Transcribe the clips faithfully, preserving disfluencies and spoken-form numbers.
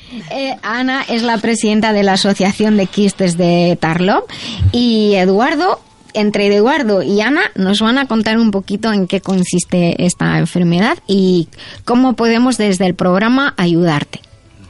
Eh, Ana es la presidenta de la Asociación de Quistes de Tarlov y Eduardo, entre Eduardo y Ana, nos van a contar un poquito en qué consiste esta enfermedad y cómo podemos desde el programa ayudarte.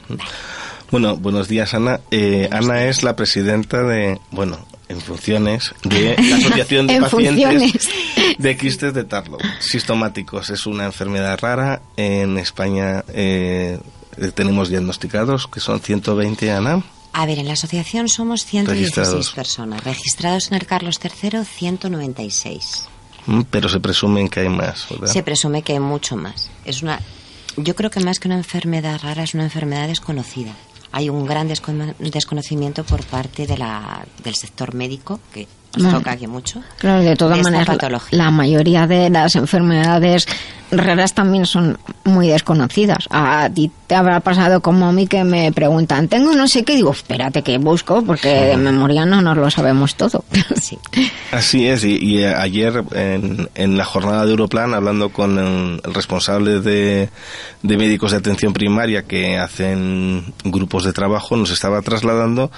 Bueno, buenos días, Ana. Eh, Ana es la presidenta de, bueno, en funciones, de la Asociación de Pacientes funciones. de Quistes de Tarlov sistomáticos. Es una enfermedad rara. En España eh, tenemos diagnosticados, que son ciento veinte, Ana. A ver, en la asociación somos ciento dieciséis Registrados. personas. Registrados en el Carlos tercero, ciento noventa y seis. Mm, Pero se presumen que hay más, ¿verdad? Se presume que hay mucho más. Es una, yo creo que más que una enfermedad rara, es una enfermedad desconocida. Hay un gran descono- desconocimiento por parte de la, del sector médico, que nos Bueno, toca aquí mucho. Claro, de todas de esta maneras, la, patología. la mayoría de las enfermedades raras también son muy desconocidas. A ti te habrá pasado como a mí que me preguntan, tengo no sé qué, digo, espérate que busco, porque de memoria no nos lo sabemos todo. Sí. Así es, y, y ayer en, en la jornada de Europlan, hablando con el, el responsable de, de médicos de atención primaria que hacen grupos de trabajo, nos estaba trasladando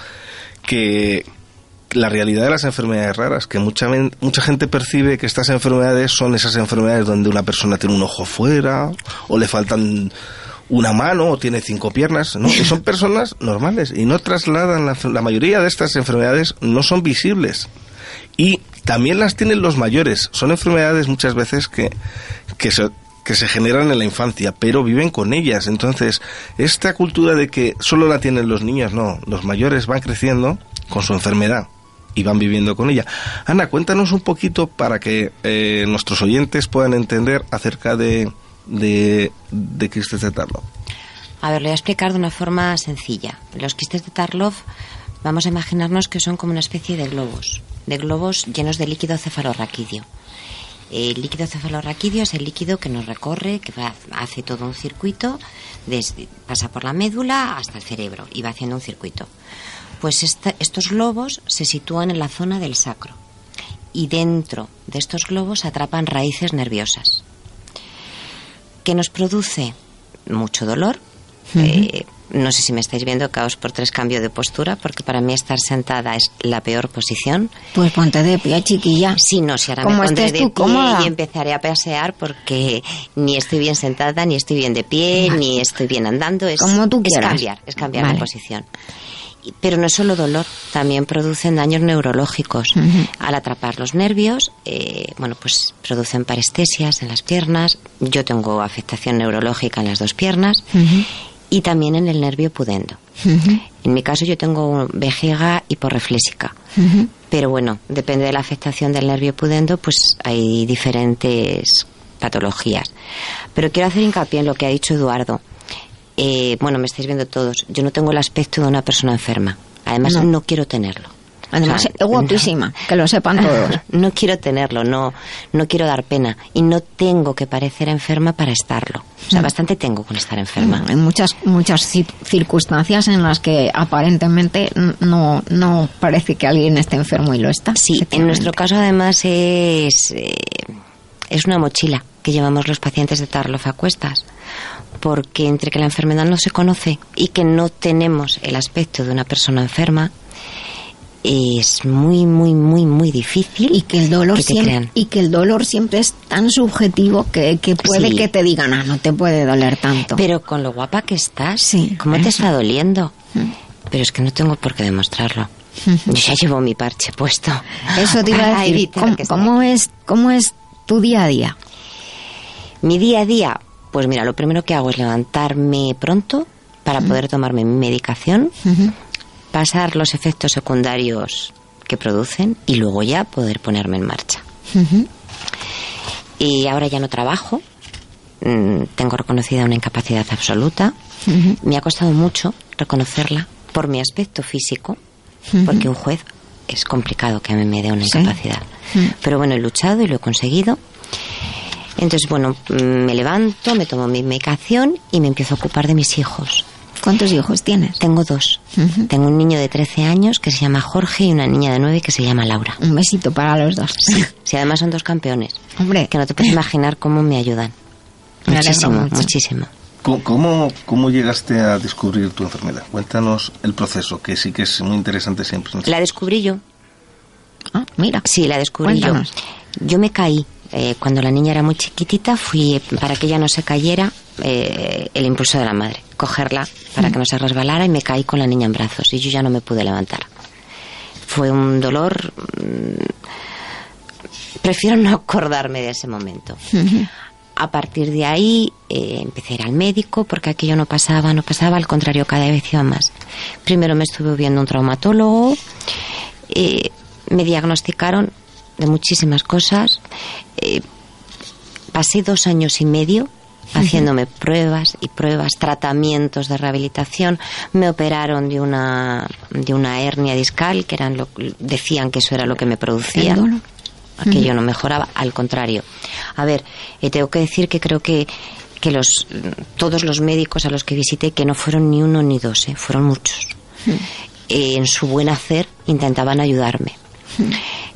que la realidad de las enfermedades raras, que mucha, men- mucha gente percibe que estas enfermedades son esas enfermedades donde una persona tiene un ojo fuera, o le faltan una mano, o tiene cinco piernas, ¿no? Que son personas normales y no trasladan, la, la mayoría de estas enfermedades no son visibles. Y también las tienen los mayores. Son enfermedades muchas veces que, que, se, que se generan en la infancia, pero viven con ellas. Entonces, esta cultura de que solo la tienen los niños, no. Los mayores van creciendo con su enfermedad y van viviendo con ella. Ana, cuéntanos un poquito para que eh, nuestros oyentes puedan entender acerca de, de, de quistes de Tarlov. A ver, lo voy a explicar de una forma sencilla. Los quistes de Tarlov, vamos a imaginarnos que son como una especie de globos, de globos llenos de líquido cefalorraquídeo. El líquido cefalorraquídeo es el líquido que nos recorre, que va, hace todo un circuito, desde, pasa por la médula hasta el cerebro y va haciendo un circuito. Pues esta, estos globos se sitúan en la zona del sacro y dentro de estos globos atrapan raíces nerviosas. ¿Qué nos produce? Mucho dolor. Uh-huh. Eh, no sé si me estáis viendo, caos por tres, cambio de postura, porque para mí estar sentada es la peor posición. Pues ponte de pie, chiquilla. Sí, no, si ahora Como me pondré estés de tú pie cómoda. y empezaré a pasear porque ni estoy bien sentada, ni estoy bien de pie, vale. ni estoy bien andando. Es, Como tú es quieras. cambiar, es cambiar Vale. de posición. Pero no es solo dolor, también producen daños neurológicos. Uh-huh. Al atrapar los nervios, eh, bueno, pues producen parestesias en las piernas. Yo tengo afectación neurológica en las dos piernas. Uh-huh. Y también en el nervio pudendo. Uh-huh. En mi caso yo tengo vejiga hiporrefléxica. Uh-huh. Pero bueno, depende de la afectación del nervio pudendo, pues hay diferentes patologías. Pero quiero hacer hincapié en lo que ha dicho Eduardo. Eh, bueno, me estáis viendo todos. Yo no tengo el aspecto de una persona enferma. Además, no, no quiero tenerlo. Además, o sea, es guapísima, no, que lo sepan todos. No quiero tenerlo, no, no quiero dar pena. Y no tengo que parecer enferma para estarlo. O sea, mm. bastante tengo con estar enferma. Hay muchas muchas circunstancias en las que aparentemente no, no parece que alguien esté enfermo y lo está. Sí, en nuestro caso además es, eh, es una mochila que llevamos los pacientes de Tarlov a cuestas. Porque entre que la enfermedad no se conoce y que no tenemos el aspecto de una persona enferma, es muy, muy, muy, muy difícil. Y que el dolor, que siempre, y que el dolor siempre es tan subjetivo que, que puede sí. que te digan, ah, no te puede doler tanto. Pero con lo guapa que estás, sí, ¿cómo eso. te está doliendo? Mm. Pero es que no tengo por qué demostrarlo. Yo ya llevo mi parche puesto. Eso te iba a decir. ¿Cómo, ¿cómo, es, ¿Cómo es tu día a día? Mi día a día... Pues mira, lo primero que hago es levantarme pronto para uh-huh. poder tomarme mi medicación, uh-huh. pasar los efectos secundarios que producen y luego ya poder ponerme en marcha. Uh-huh. Y ahora ya no trabajo, mm, tengo reconocida una incapacidad absoluta. Uh-huh. Me ha costado mucho reconocerla por mi aspecto físico, uh-huh. porque un juez es complicado que a mí me dé una sí. incapacidad. Uh-huh. Pero bueno, he luchado y lo he conseguido. Entonces, bueno, me levanto, me tomo mi medicación y me empiezo a ocupar de mis hijos. ¿Cuántos hijos tienes? Tengo dos. Uh-huh. Tengo un niño de trece años que se llama Jorge y una niña de nueve que se llama Laura. Un besito para los dos. Sí, sí, además son dos campeones. Hombre. Que no te puedes imaginar cómo me ayudan. Me muchísimo, mucho. muchísimo. ¿Cómo, ¿Cómo llegaste a descubrir tu enfermedad? Cuéntanos el proceso, que sí que es muy interesante siempre. La descubrí yo. Ah, mira. Sí, la descubrí Cuéntanos. yo. Yo me caí. Eh, cuando la niña era muy chiquitita, fui, para que ella no se cayera, eh, el impulso de la madre. Cogerla para mm. que no se resbalara, y me caí con la niña en brazos. Y yo ya no me pude levantar. Fue un dolor... Mmm, prefiero no acordarme de ese momento. Uh-huh. A partir de ahí eh, empecé a ir al médico, porque aquello no pasaba, no pasaba, al contrario, cada vez iba más. Primero me estuve viendo un traumatólogo, eh, me diagnosticaron de muchísimas cosas, eh, pasé dos años y medio haciéndome uh-huh. pruebas y pruebas, tratamientos de rehabilitación. Me operaron de una de una hernia discal, que eran lo, decían que eso era lo que me producía. Aquello no mejoraba, al contrario. A ver, eh, tengo que decir que creo que, que los todos los médicos a los que visité, que no fueron ni uno ni dos, eh, fueron muchos, mm. eh, en su buen hacer intentaban ayudarme. Mm.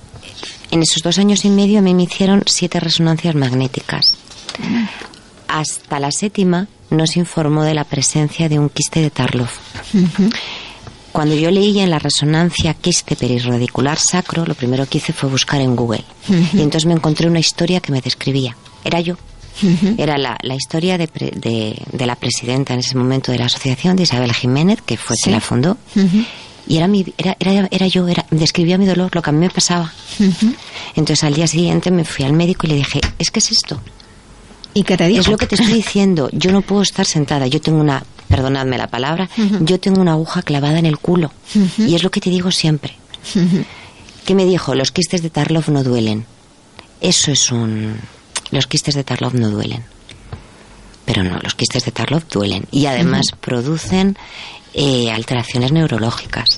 En esos dos años y medio a mí me hicieron siete resonancias magnéticas. Mm. Hasta la séptima nos informó de la presencia de un quiste de Tarlov. Mm-hmm. Cuando yo leí en la resonancia quiste perirradicular sacro, lo primero que hice fue buscar en Google. Uh-huh. Y entonces me encontré una historia que me describía. Era yo. Uh-huh. Era la, la historia de, pre, de, de la presidenta en ese momento de la asociación, de Isabel Jiménez, que fue sí. quien la fundó. Uh-huh. Y era, mi, era, era, era yo, era, describía mi dolor, lo que a mí me pasaba. Uh-huh. Entonces al día siguiente me fui al médico y le dije, es que es esto. ¿Y qué te dijo? Es lo que te estoy diciendo. Yo no puedo estar sentada. Yo tengo una... Perdonadme la palabra, uh-huh. yo tengo una aguja clavada en el culo. Uh-huh. Y es lo que te digo siempre. Uh-huh. ¿Qué me dijo? Los quistes de Tarlov no duelen. Eso es un... Los quistes de Tarlov no duelen. Pero no, los quistes de Tarlov duelen. Y además uh-huh. producen eh, alteraciones neurológicas.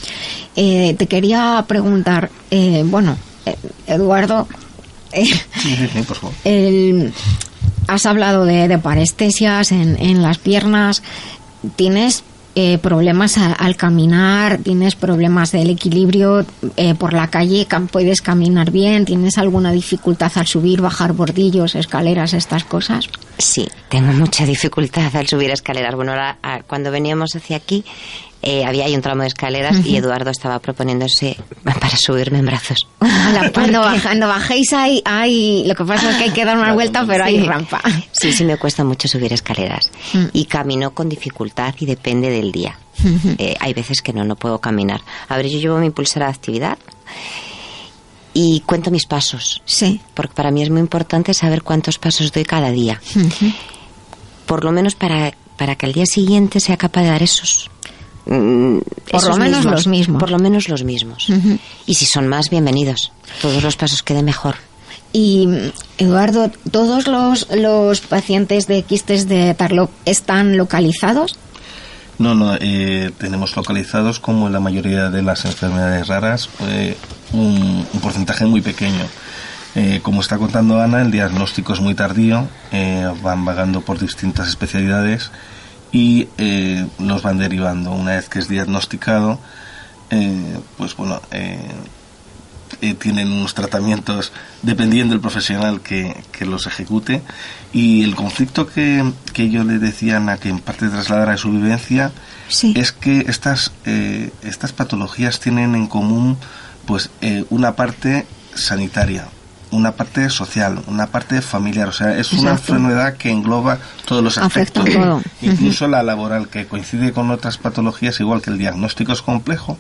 Eh, te quería preguntar, eh, bueno, eh, Eduardo... Eh, sí, sí, sí, por favor. El... Has hablado de, de parestesias en, en las piernas. ¿Tienes eh, problemas a, al caminar? ¿Tienes problemas del equilibrio eh, por la calle? ¿Puedes caminar bien? ¿Tienes alguna dificultad al subir, bajar bordillos, escaleras, estas cosas? Sí, tengo mucha dificultad al subir escaleras. Bueno, ahora, cuando veníamos hacia aquí, eh, había ahí un tramo de escaleras uh-huh. y Eduardo estaba proponiéndose para subirme en brazos. Hola, cuando, cuando bajéis hay, hay... Lo que pasa es que hay que dar una vuelta, pero sí. hay rampa. Sí, sí me cuesta mucho subir escaleras. Uh-huh. Y camino con dificultad y depende del día. Uh-huh. Eh, hay veces que no, no puedo caminar. A ver, yo llevo mi pulsera de actividad y cuento mis pasos. Sí. Porque para mí es muy importante saber cuántos pasos doy cada día. Uh-huh. Por lo menos para, para que al día siguiente sea capaz de dar esos... Por lo menos mismos, los mismos. Por lo menos los mismos. Uh-huh. Y si son más, bienvenidos. Todos los pasos que dé mejor. Y, Eduardo, ¿todos los, los pacientes de quistes de Tarlov están localizados? No, no. Eh, tenemos localizados, como en la mayoría de las enfermedades raras, eh, un, un porcentaje muy pequeño. Eh, como está contando Ana, el diagnóstico es muy tardío. Eh, van vagando por distintas especialidades y eh, los van derivando. Una vez que es diagnosticado, eh, pues bueno, eh, eh, tienen unos tratamientos dependiendo del profesional que, que los ejecute. Y el conflicto que, que yo le decía a Ana, que en parte trasladara de su vivencia, sí. es que estas, eh, estas patologías tienen en común pues eh, una parte sanitaria, una parte social, una parte familiar. O sea, es Exacto. una enfermedad que engloba todos los aspectos. Afecta todo. Incluso uh-huh. la laboral, que coincide con otras patologías, igual que el diagnóstico es complejo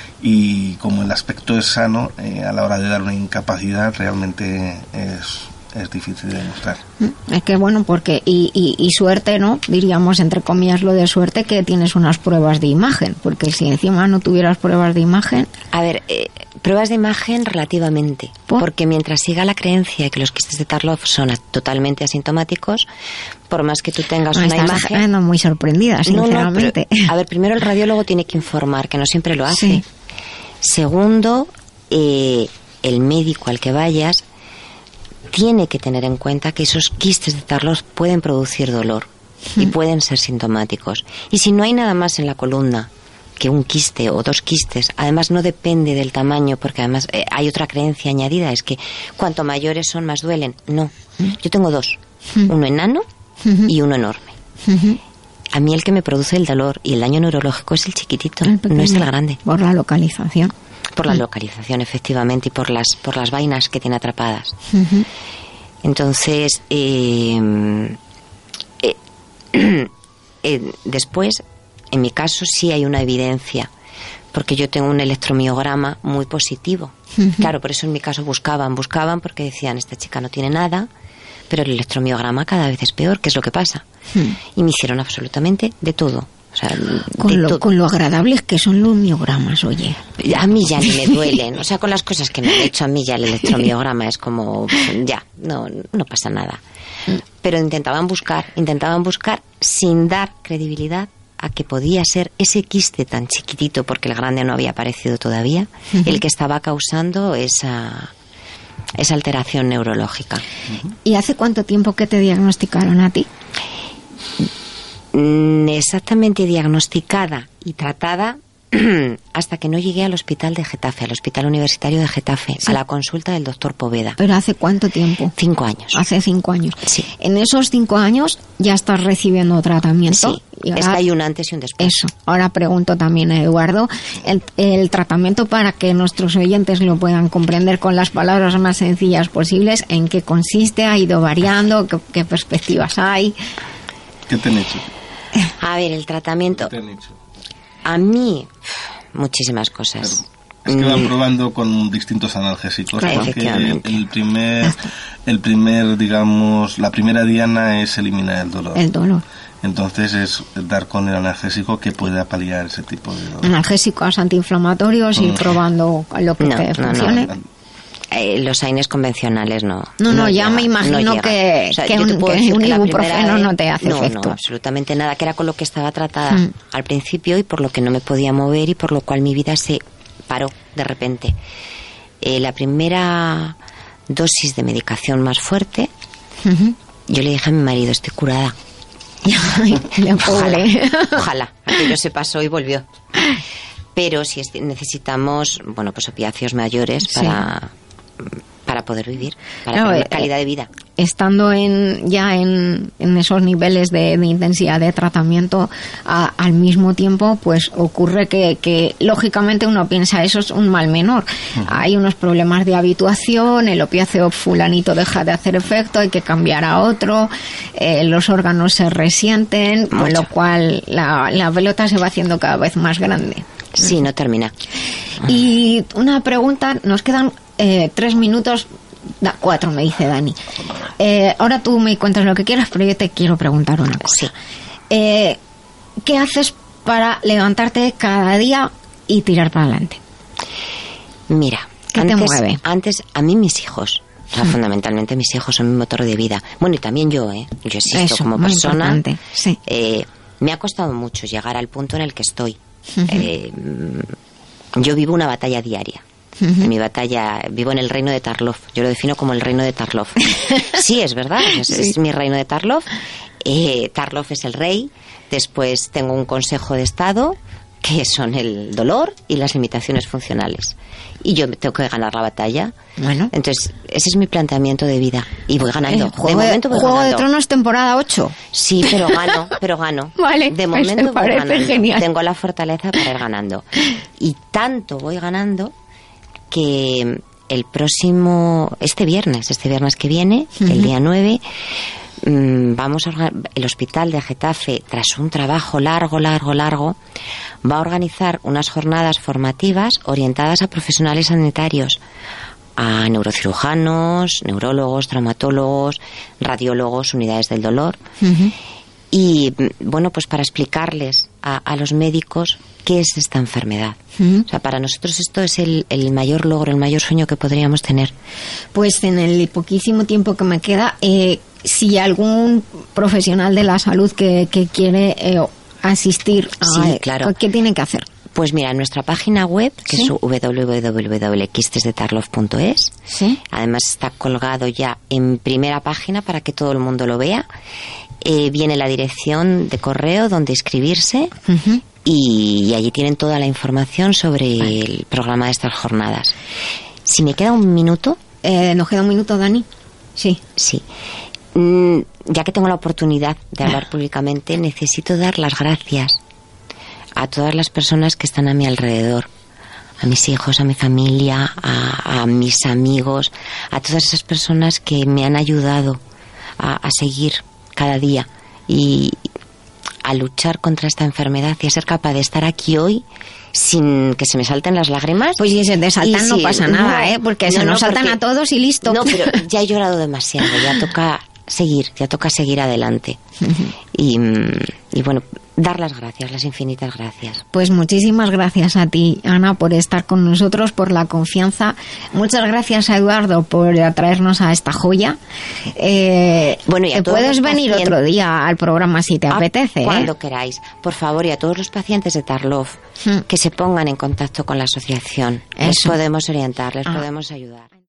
y como el aspecto es sano, eh, a la hora de dar una incapacidad realmente es... es difícil de demostrar. Es que bueno, porque y, y, y suerte, ¿no? Diríamos, entre comillas, lo de suerte, que tienes unas pruebas de imagen, porque si encima no tuvieras pruebas de imagen... A ver, eh, pruebas de imagen relativamente, ¿Por? porque mientras siga la creencia de que los quistes de Tarlov son totalmente asintomáticos, por más que tú tengas no, una estás imagen... Estás muy sorprendida, sinceramente. No, no, pero, a ver, primero el radiólogo tiene que informar, que no siempre lo hace. Sí. Segundo, eh, el médico al que vayas tiene que tener en cuenta que esos quistes de Tarlov pueden producir dolor mm. y pueden ser sintomáticos. Y si no hay nada más en la columna que un quiste o dos quistes, además no depende del tamaño, porque además eh, hay otra creencia añadida, es que cuanto mayores son más duelen. No, mm. yo tengo dos, mm. uno enano mm-hmm. y uno enorme. Uh-huh. A mí el que me produce el dolor y el daño neurológico es el chiquitito, el no es el grande. Por la localización. Por la localización, efectivamente, y por las por las vainas que tiene atrapadas. Uh-huh. Entonces, eh, eh, eh, después, en mi caso sí hay una evidencia, porque yo tengo un electromiograma muy positivo. Uh-huh. Claro, por eso en mi caso buscaban, buscaban, porque decían, esta chica no tiene nada, pero el electromiograma cada vez es peor, ¿qué es lo que pasa? Uh-huh. Y me hicieron absolutamente de todo. O sea, con, lo, con lo agradables que son los miogramas, oye. A mí ya ni me duelen. O sea, con las cosas que me han hecho a mí ya el electromiograma es como, ya, no, no pasa nada. Pero intentaban buscar, intentaban buscar sin dar credibilidad a que podía ser ese quiste tan chiquitito, porque el grande no había aparecido todavía, uh-huh. el que estaba causando esa, esa alteración neurológica. ¿Y hace cuánto tiempo que te diagnosticaron a ti? Exactamente diagnosticada y tratada hasta que no llegué al hospital de Getafe, al hospital universitario de Getafe, sí. a la consulta del doctor Poveda. ¿Pero hace cuánto tiempo? Cinco años. Hace cinco años. Sí. En esos cinco años ya estás recibiendo tratamiento. Sí, y ahora, es que hay un antes y un después. Eso. Ahora pregunto también a Eduardo, el, el tratamiento para que nuestros oyentes lo puedan comprender con las palabras más sencillas posibles, ¿en qué consiste? ¿Ha ido variando? ¿Qué, qué perspectivas hay? ¿Qué te han hecho? A ver, el tratamiento... ¿Qué te han hecho? A mí, muchísimas cosas. Claro. Es que van probando con distintos analgésicos. Claro, porque el primer, el primer, digamos, la primera diana es eliminar el dolor. El dolor. Entonces es dar con el analgésico que pueda paliar ese tipo de dolor. Analgésicos antiinflamatorios y mm. probando lo que no, te no, funcione. No, no. Eh, los AINES convencionales no. No, no, no ya llega, me imagino no que, o sea, que un, que un ibuprofeno no te hace no, efecto. No, absolutamente nada, que era con lo que estaba tratada mm. al principio y por lo que no me podía mover y por lo cual mi vida se paró de repente. Eh, la primera dosis de medicación más fuerte, uh-huh. yo le dije a mi marido, estoy curada. La pobre. Ojalá, ojalá, aquello se pasó y volvió. Pero si necesitamos, bueno, pues opiáceos mayores para... Sí. para poder vivir, para claro, tener calidad de vida. Estando en ya en, en esos niveles de, de intensidad de tratamiento, a, al mismo tiempo, pues ocurre que, que lógicamente uno piensa, eso es un mal menor. Uh-huh. Hay unos problemas de habituación, el opiáceo fulanito deja de hacer efecto, hay que cambiar a otro, eh, los órganos se resienten, Mucho. Con lo cual la, la pelota se va haciendo cada vez más grande. Sí, no termina. Y una pregunta, nos quedan eh, tres minutos, da, cuatro me dice Dani. Eh, ahora tú me cuentas lo que quieras, pero yo te quiero preguntar una cosa. Sí. Eh, ¿Qué haces para levantarte cada día y tirar para adelante? Mira, ¿qué antes, te mueve? Antes, a mí mis hijos, o sea, mm. fundamentalmente mis hijos son mi motor de vida. Bueno, y también yo, ¿eh? Yo existo Eso, como muy persona. Importante. Sí. Eh, me ha costado mucho llegar al punto en el que estoy. Uh-huh. Eh, yo vivo una batalla diaria. Uh-huh. Mi batalla, vivo en el reino de Tarlov. Yo lo defino como el reino de Tarlov. Sí, es verdad, es, sí. es mi reino de Tarlov. Eh, Tarlov es el rey. Después tengo un consejo de estado, que son el dolor y las limitaciones funcionales. Y yo tengo que ganar la batalla. Bueno. Entonces, ese es mi planteamiento de vida. Y voy ganando. Eh, juego de momento voy Juego ganando. de Tronos temporada ocho. Sí, pero gano, pero gano. Vale, de pues momento me voy parece ganando. Genial. Tengo la fortaleza para ir ganando. Y tanto voy ganando que el próximo, este viernes, este viernes que viene, uh-huh. el día nueve, mmm, vamos a organ- el hospital de Getafe, tras un trabajo largo, largo, largo, va a organizar unas jornadas formativas orientadas a profesionales sanitarios, a neurocirujanos, neurólogos, traumatólogos, radiólogos, unidades del dolor. Uh-huh. Y bueno, pues para explicarles a, a los médicos qué es esta enfermedad. Uh-huh. O sea, para nosotros esto es el, el mayor logro, el mayor sueño que podríamos tener. Pues en el poquísimo tiempo que me queda, eh, si algún profesional de la salud que, que quiere eh, asistir, a, sí, claro. ¿qué tiene que hacer? Pues mira, en nuestra página web, que ¿sí? es doble u doble u doble u punto quistes de tarlov punto es, ¿sí? Además está colgado ya en primera página para que todo el mundo lo vea. Eh, viene la dirección de correo donde inscribirse. Uh-huh. y, y allí tienen toda la información sobre vale. el programa de estas jornadas. Si me queda un minuto... Eh, ¿Nos queda un minuto, Dani? Sí. Sí. ya que tengo la oportunidad de hablar públicamente, necesito dar las gracias a todas las personas que están a mi alrededor, a mis hijos, a mi familia, a, a mis amigos, a todas esas personas que me han ayudado a, a seguir cada día y a luchar contra esta enfermedad y a ser capaz de estar aquí hoy sin que se me salten las lágrimas. Pues si se te saltan no sí, pasa nada, no, ¿eh? Porque no, se nos no, saltan porque, a todos y listo. No, pero ya he llorado demasiado, ya toca seguir, ya toca seguir adelante. y, y bueno, dar las gracias, las infinitas gracias. Pues muchísimas gracias a ti, Ana, por estar con nosotros, por la confianza. Muchas gracias a Eduardo por atraernos a esta joya. Eh, bueno, y a todos puedes los venir pacientes, otro día al programa si te a, apetece. Cuando ¿eh? queráis. Por favor, y a todos los pacientes de Tarlov, hmm. que se pongan en contacto con la asociación. Eso. Les podemos orientar, les ah. podemos ayudar.